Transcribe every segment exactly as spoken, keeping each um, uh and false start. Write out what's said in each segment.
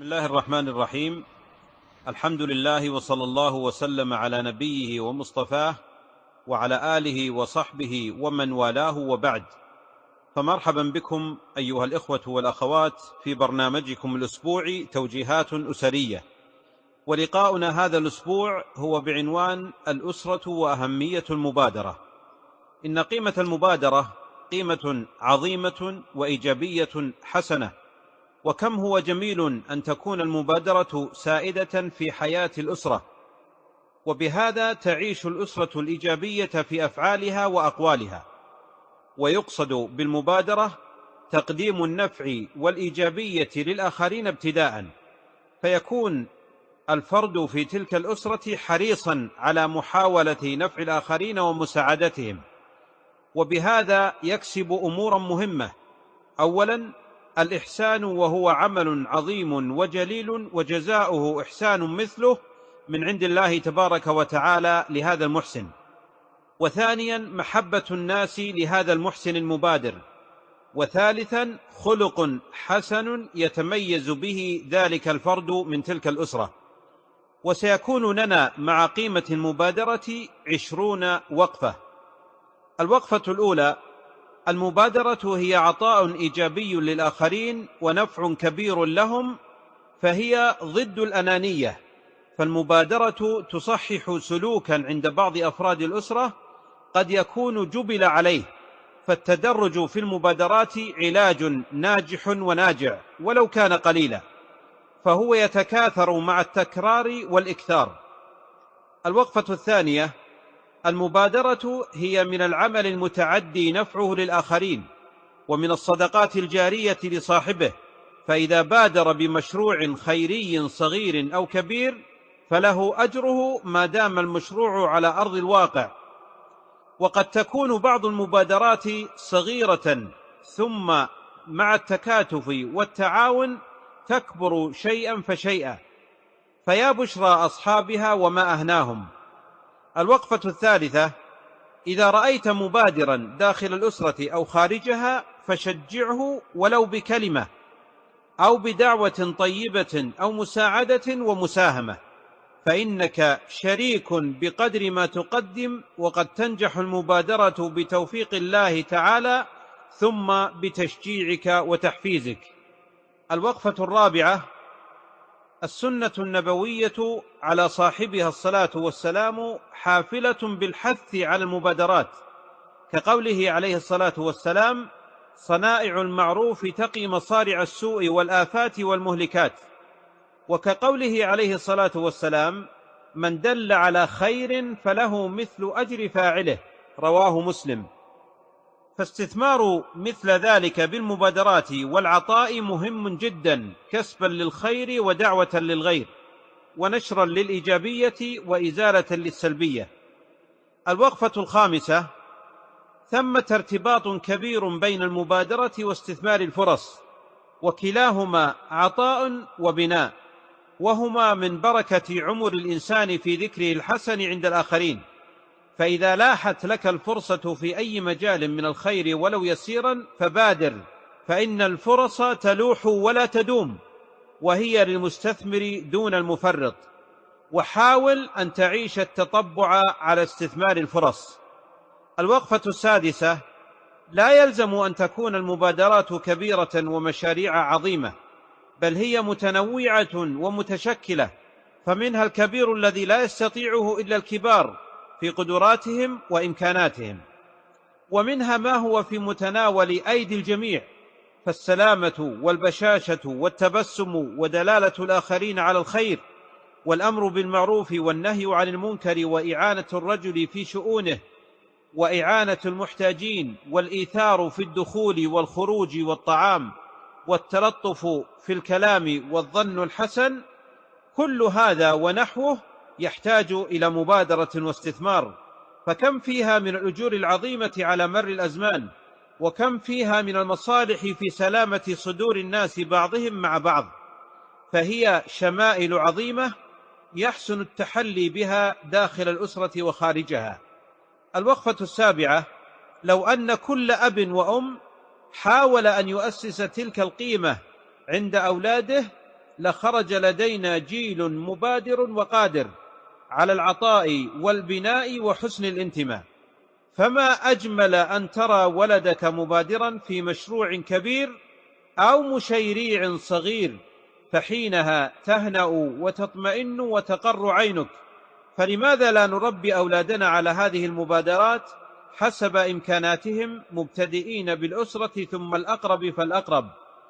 الله الرحمن الرحيم. الحمد لله وصلى الله وسلم على نبيه ومصطفاه وعلى آله وصحبه ومن والاه، وبعد، فمرحبا بكم أيها الإخوة والأخوات في برنامجكم الأسبوعي توجيهات أسرية. ولقاؤنا هذا الأسبوع هو بعنوان الأسرة وأهمية المبادرة. إن قيمة المبادرة قيمة عظيمة وإيجابية حسنة، وكم هو جميل أن تكون المبادرة سائدة في حياة الأسرة، وبهذا تعيش الأسرة الإيجابية في أفعالها وأقوالها. ويقصد بالمبادرة تقديم النفع والإيجابية للآخرين ابتداءً، فيكون الفرد في تلك الأسرة حريصاً على محاولة نفع الآخرين ومساعدتهم، وبهذا يكسب أموراً مهمة. أولاً الإحسان، وهو عمل عظيم وجليل وجزاؤه إحسان مثله من عند الله تبارك وتعالى لهذا المحسن. وثانيا محبة الناس لهذا المحسن المبادر. وثالثا خلق حسن يتميز به ذلك الفرد من تلك الأسرة. وسيكون لنا مع قيمة المبادرة عشرون وقفة. الوقفة الأولى: المبادرة هي عطاء إيجابي للآخرين ونفع كبير لهم، فهي ضد الأنانية. فالمبادرة تصحح سلوكا عند بعض أفراد الأسرة قد يكون جبل عليه، فالتدرج في المبادرات علاج ناجح وناجع ولو كان قليلا، فهو يتكاثر مع التكرار والإكثار. الوقفة الثانية: المبادرة هي من العمل المتعدي نفعه للآخرين، ومن الصدقات الجارية لصاحبه، فإذا بادر بمشروع خيري صغير أو كبير فله أجره ما دام المشروع على أرض الواقع. وقد تكون بعض المبادرات صغيرة، ثم مع التكاتف والتعاون تكبر شيئا فشيئا، فيا بشرى أصحابها وما أهناهم. الوقفة الثالثة: إذا رأيت مبادرا داخل الأسرة أو خارجها فشجعه ولو بكلمة أو بدعوة طيبة أو مساعدة ومساهمة، فإنك شريك بقدر ما تقدم، وقد تنجح المبادرة بتوفيق الله تعالى ثم بتشجيعك وتحفيزك. الوقفة الرابعة: السنة النبوية على صاحبها الصلاة والسلام حافلة بالحث على المبادرات، كقوله عليه الصلاة والسلام: صنائع المعروف تقي مصارع السوء والآفات والمهلكات، وكقوله عليه الصلاة والسلام: من دل على خير فله مثل أجر فاعله، رواه مسلم. فاستثمار مثل ذلك بالمبادرات والعطاء مهم جدا، كسبا للخير ودعوة للغير ونشرا للإيجابية وإزالة للسلبية. الوقفة الخامسة: ثمة ارتباط كبير بين المبادرة واستثمار الفرص، وكلاهما عطاء وبناء، وهما من بركة عمر الإنسان في ذكره الحسن عند الآخرين. فإذا لاحت لك الفرصة في أي مجال من الخير ولو يسيرا فبادر، فإن الفرص تلوح ولا تدوم، وهي للمستثمر دون المفرط. وحاول أن تعيش التطبع على استثمار الفرص. الوقفة السادسة: لا يلزم أن تكون المبادرات كبيرة ومشاريع عظيمة، بل هي متنوعة ومتشكلة، فمنها الكبير الذي لا يستطيعه إلا الكبار في قدراتهم وإمكاناتهم، ومنها ما هو في متناول أيدي الجميع، فالسلامة والبشاشة والتبسم ودلالة الآخرين على الخير والأمر بالمعروف والنهي عن المنكر وإعانة الرجل في شؤونه وإعانة المحتاجين والإيثار في الدخول والخروج والطعام والتلطف في الكلام والظن الحسن، كل هذا ونحوه يحتاج إلى مبادرة واستثمار. فكم فيها من الأجور العظيمة على مر الأزمان، وكم فيها من المصالح في سلامة صدور الناس بعضهم مع بعض، فهي شمائل عظيمة يحسن التحلي بها داخل الأسرة وخارجها. الوقفة السابعة: لو أن كل أب وأم حاول أن يؤسس تلك القيمة عند أولاده لخرج لدينا جيل مبادر وقادر على العطاء والبناء وحسن الانتماء. فما أجمل أن ترى ولدك مبادرا في مشروع كبير أو مشيريع صغير، فحينها تهنأ وتطمئن وتقر عينك. فلماذا لا نربي أولادنا على هذه المبادرات حسب إمكاناتهم، مبتدئين بالأسرة ثم الأقرب فالأقرب،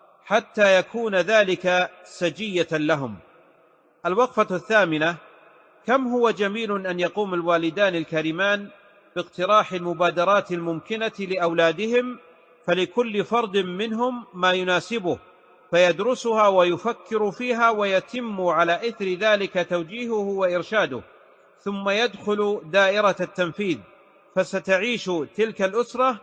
حتى يكون ذلك سجية لهم. الوقفة الثامنة: كم هو جميل أن يقوم الوالدان الكريمان باقتراح المبادرات الممكنة لأولادهم، فلكل فرد منهم ما يناسبه، فيدرسها ويفكر فيها ويتم على إثر ذلك توجيهه وإرشاده، ثم يدخل دائرة التنفيذ، فستعيش تلك الأسرة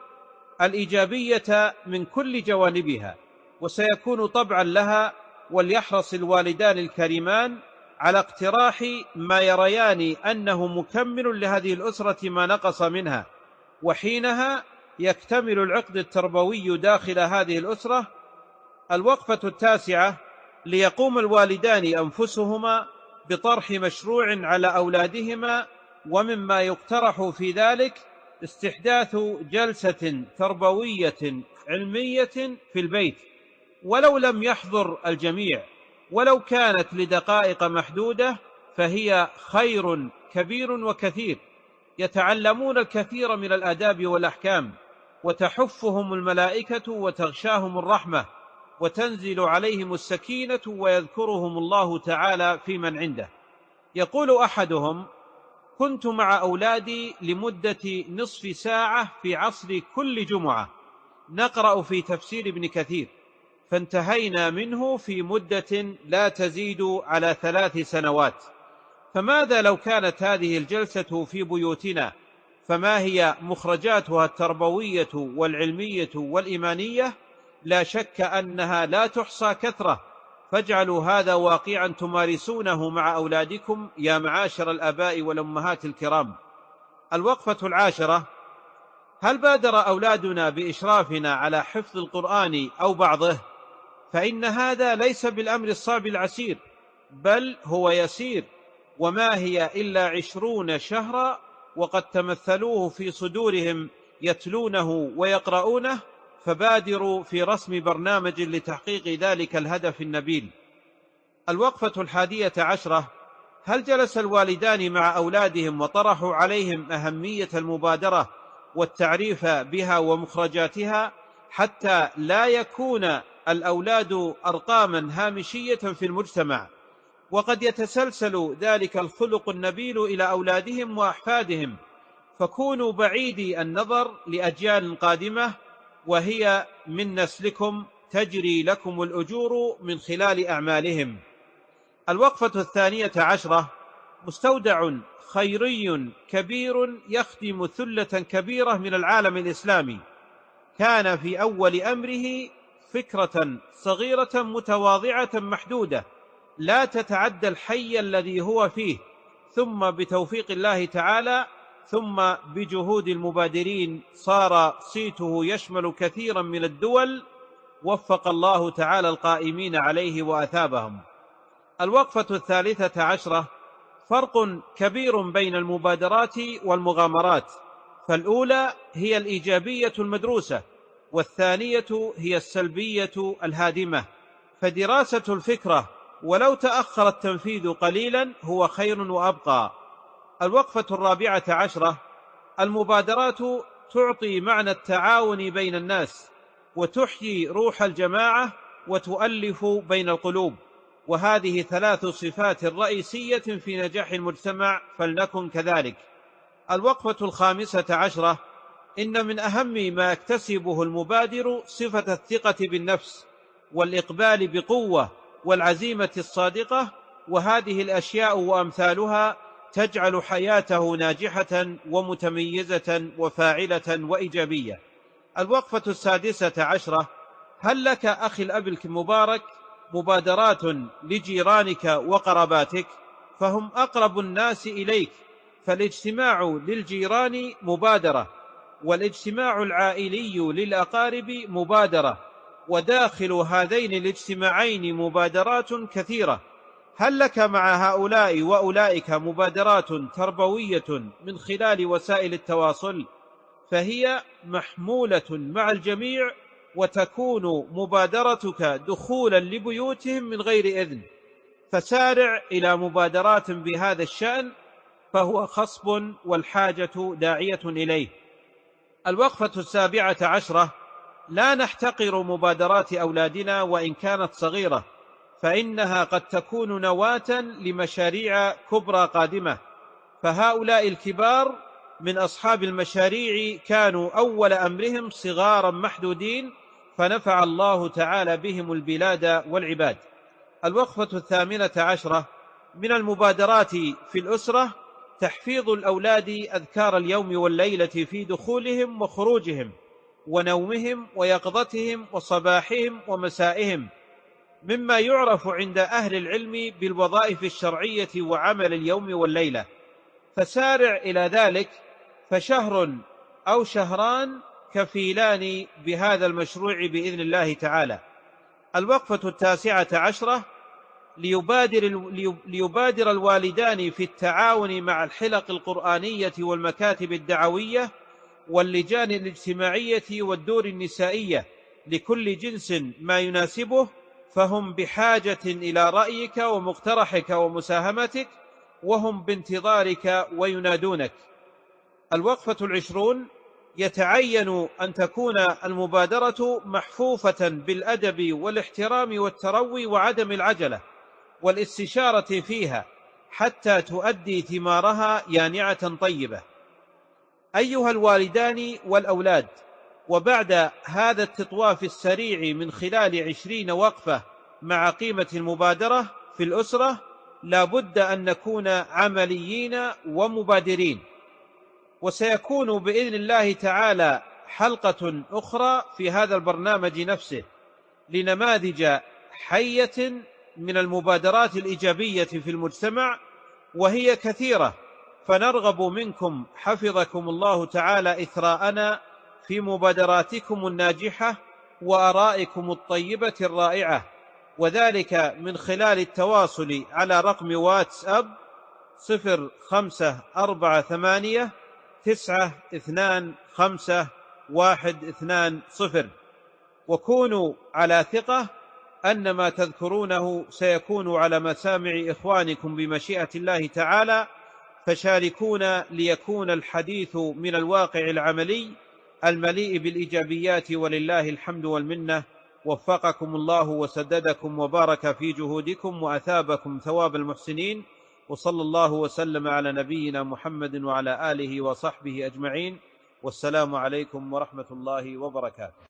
الإيجابية من كل جوانبها، وسيكون طبعا لها. وليحرص الوالدان الكريمان على اقتراح ما يريان أنه مكمل لهذه الأسرة ما نقص منها، وحينها يكتمل العقد التربوي داخل هذه الأسرة. الوقفة التاسعة: ليقوم الوالدان أنفسهما بطرح مشروع على أولادهما، ومما يقترح في ذلك استحداث جلسة تربوية علمية في البيت، ولو لم يحضر الجميع، ولو كانت لدقائق محدودة، فهي خير كبير وكثير. يتعلمون الكثير من الآداب والأحكام، وتحفهم الملائكة وتغشاهم الرحمة، وتنزل عليهم السكينة، ويذكرهم الله تعالى في من عنده. يقول أحدهم: كنت مع أولادي لمدة نصف ساعة في عصر كل جمعة نقرأ في تفسير ابن كثير، فانتهينا منه في مدة لا تزيد على ثلاث سنوات. فماذا لو كانت هذه الجلسة في بيوتنا؟ فما هي مخرجاتها التربوية والعلمية والإيمانية؟ لا شك أنها لا تحصى كثرة. فاجعلوا هذا واقعا تمارسونه مع أولادكم يا معاشر الآباء والأمهات الكرام. الوقفة العاشرة: هل بادر أولادنا بإشرافنا على حفظ القرآن أو بعضه؟ فإن هذا ليس بالأمر الصعب العسير، بل هو يسير، وما هي إلا عشرون شهرا وقد تمثلوه في صدورهم يتلونه ويقرؤونه. فبادروا في رسم برنامج لتحقيق ذلك الهدف النبيل. الوقفة الحادية عشرة: هل جلس الوالدان مع أولادهم وطرحوا عليهم أهمية المبادرة والتعريف بها ومخرجاتها، حتى لا يكون الأولاد أرقاما هامشية في المجتمع؟ وقد يتسلسل ذلك الخلق النبيل إلى أولادهم وأحفادهم، فكونوا بعيدي النظر لأجيال قادمة، وهي من نسلكم تجري لكم الأجور من خلال أعمالهم. الوقفة الثانية عشرة: مستودع خيري كبير يخدم ثلة كبيرة من العالم الإسلامي، كان في أول أمره فكرة صغيرة متواضعة محدودة لا تتعدى الحي الذي هو فيه، ثم بتوفيق الله تعالى ثم بجهود المبادرين صار صيته يشمل كثيرا من الدول، وفق الله تعالى القائمين عليه وأثابهم. الوقفة الثالثة عشرة: فرق كبير بين المبادرات والمغامرات، فالأولى هي الإيجابية المدروسة، والثانية هي السلبية الهادمة. فدراسة الفكرة ولو تأخر التنفيذ قليلا هو خير وأبقى. الوقفة الرابعة عشرة: المبادرات تعطي معنى التعاون بين الناس، وتحيي روح الجماعة، وتؤلف بين القلوب، وهذه ثلاث صفات رئيسية في نجاح المجتمع، فلنكن كذلك. الوقفة الخامسة عشرة: إن من أهم ما يكتسبه المبادر صفة الثقة بالنفس، والإقبال بقوة، والعزيمة الصادقة، وهذه الأشياء وأمثالها تجعل حياته ناجحة ومتميزة وفاعلة وإيجابية. الوقفة السادسة عشرة: هل لك أخي الأب المبارك مبادرات لجيرانك وقرباتك؟ فهم أقرب الناس إليك، فالاجتماع للجيران مبادرة، والاجتماع العائلي للأقارب مبادرة، وداخل هذين الاجتماعين مبادرات كثيرة. هل لك مع هؤلاء وأولئك مبادرات تربوية من خلال وسائل التواصل؟ فهي محمولة مع الجميع، وتكون مبادرتك دخولا لبيوتهم من غير إذن، فسارع إلى مبادرات بهذا الشأن، فهو خصب والحاجة داعية إليه. الوقفة السابعة عشرة: لا نحتقر مبادرات أولادنا وإن كانت صغيرة، فإنها قد تكون نواة لمشاريع كبرى قادمة. فهؤلاء الكبار من أصحاب المشاريع كانوا أول أمرهم صغارا محدودين، فنفع الله تعالى بهم البلاد والعباد. الوقفة الثامنة عشرة: من المبادرات في الأسرة تحفيظ الأولاد أذكار اليوم والليلة في دخولهم وخروجهم ونومهم ويقظتهم وصباحهم ومسائهم، مما يعرف عند أهل العلم بالوظائف الشرعية وعمل اليوم والليلة، فسارع إلى ذلك، فشهر أو شهران كفيلان بهذا المشروع بإذن الله تعالى. الوقفة التاسعة عشرة: ليبادر, ليبادر الوالدان في التعاون مع الحلق القرآنية والمكاتب الدعوية واللجان الاجتماعية والدور النسائية لكل جنس ما يناسبه، فهم بحاجة إلى رأيك ومقترحك ومساهمتك، وهم بانتظارك وينادونك. الوقفة العشرون: يتعين أن تكون المبادرة محفوفة بالأدب والاحترام والتروي وعدم العجلة والاستشارة فيها حتى تؤدي ثمارها يانعة طيبة. أيها الوالدان والأولاد، وبعد هذا التطواف السريع من خلال عشرين وقفة مع قيمة المبادرة في الأسرة، لا بد أن نكون عمليين ومبادرين. وسيكون بإذن الله تعالى حلقة أخرى في هذا البرنامج نفسه لنماذج حية من المبادرات الإيجابية في المجتمع، وهي كثيرة، فنرغب منكم حفظكم الله تعالى إثراءنا في مبادراتكم الناجحة وآرائكم الطيبة الرائعة، وذلك من خلال التواصل على رقم واتساب صفر خمسة أربعة ثمانية تسعة اثنان خمسة واحد اثنان صفر. وكونوا على ثقة أن ما تذكرونه سيكون على مسامع إخوانكم بمشيئة الله تعالى، فشاركونا ليكون الحديث من الواقع العملي المليء بالإيجابيات، ولله الحمد والمنة. وفقكم الله وسددكم وبارك في جهودكم وأثابكم ثواب المحسنين، وصلى الله وسلم على نبينا محمد وعلى آله وصحبه أجمعين، والسلام عليكم ورحمة الله وبركاته.